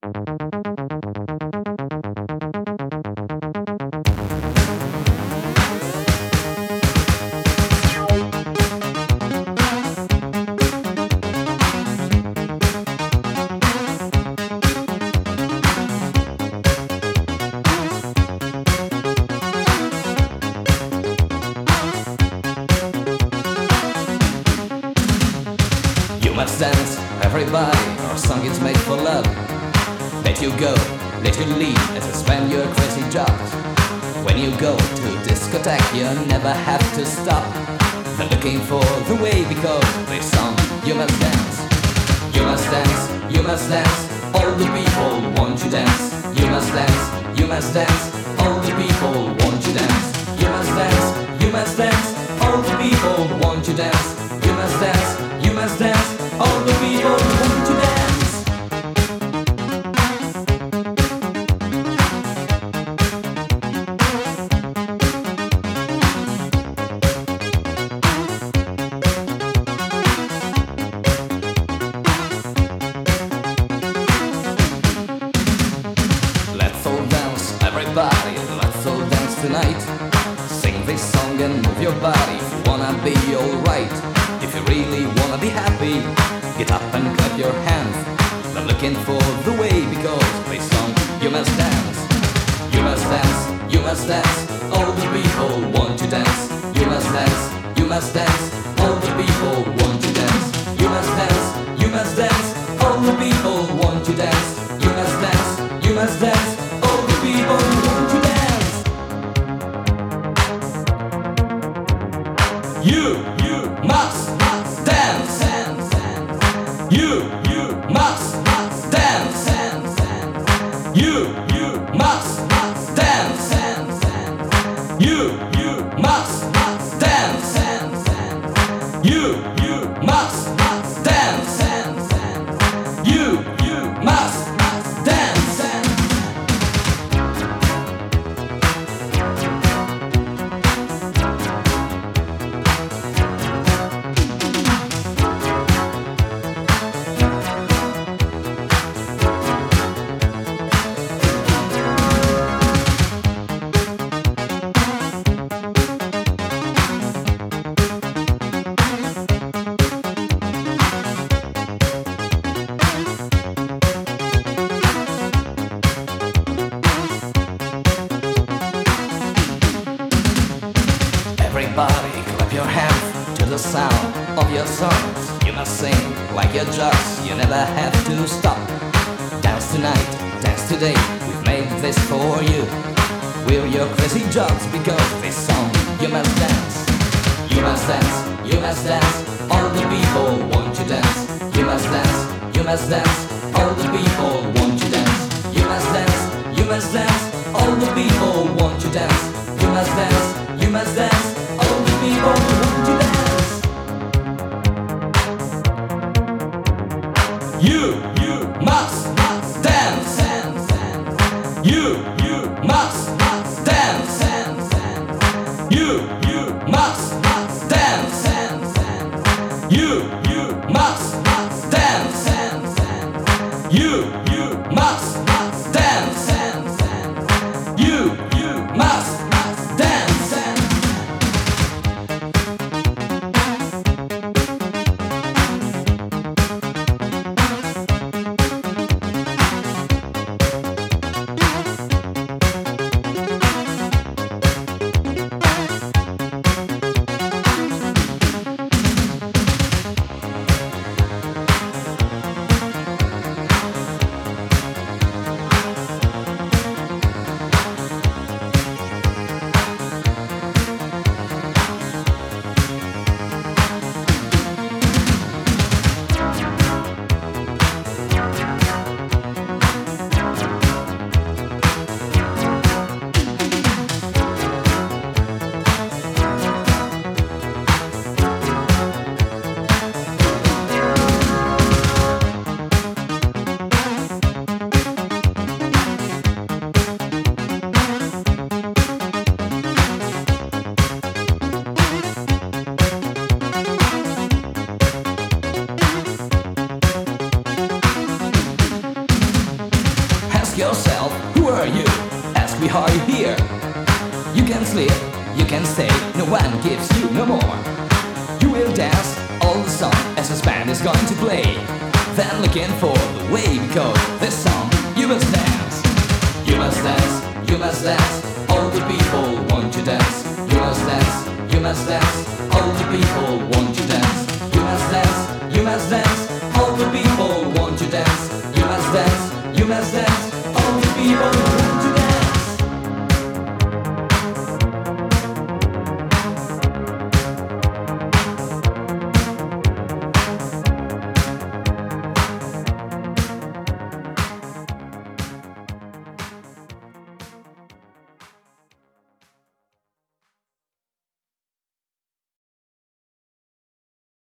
Must dance, everybody, our song is made for love. Let you go, let you leave, as you spend your crazy jobs. When you go to discotheque, you never have to stop. They're looking for the way, because this song, you must dance. You must dance, you must dance, all the people want to dance. You must dance, you must dance, all the people want to dance. You must dance, you must dance, all the people want to dance. You must dance, you must dance, all the people want to dance. Let's all dance, everybody, let's all dance tonight. Sing this song and move your body if you wanna be alright. If you really wanna be happy, get up and clap your hands. They're looking for the way, because this song, you must dance. You must dance, you must dance, all the people want to dance. You must dance, you must dance, all the people want to dance. You must dance, you must dance, all the people want to dance. You must dance, you must dance, all the people want to dance. You must dance. You must dance. You must dance. You must dance. You must dance. You must dance. Everybody clap your hands to the sound of your songs. You must sing like your jocks, you never have to stop. Dance tonight, dance today, we've made this for you. We're your crazy jocks, because this song, you must dance. You must dance, you must dance, all the people want to dance. You must dance, you must dance, all the people want to dance. You must dance, you must dance, all the people want to dance. You must dance, you must dance, all the people want to dance. You must dance. You must dance. You must dance. You must dance. You must dance. You must dance. Ask yourself, who are you? Ask me how you here. You can sleep, you can stay, no one gives you no more. You will dance all the song as this band is going to play. Then looking for the way, because this song you must dance. You must dance, you must dance. All the people want to dance. You must dance, you must dance. All the people want to dance. You must dance, you must dance.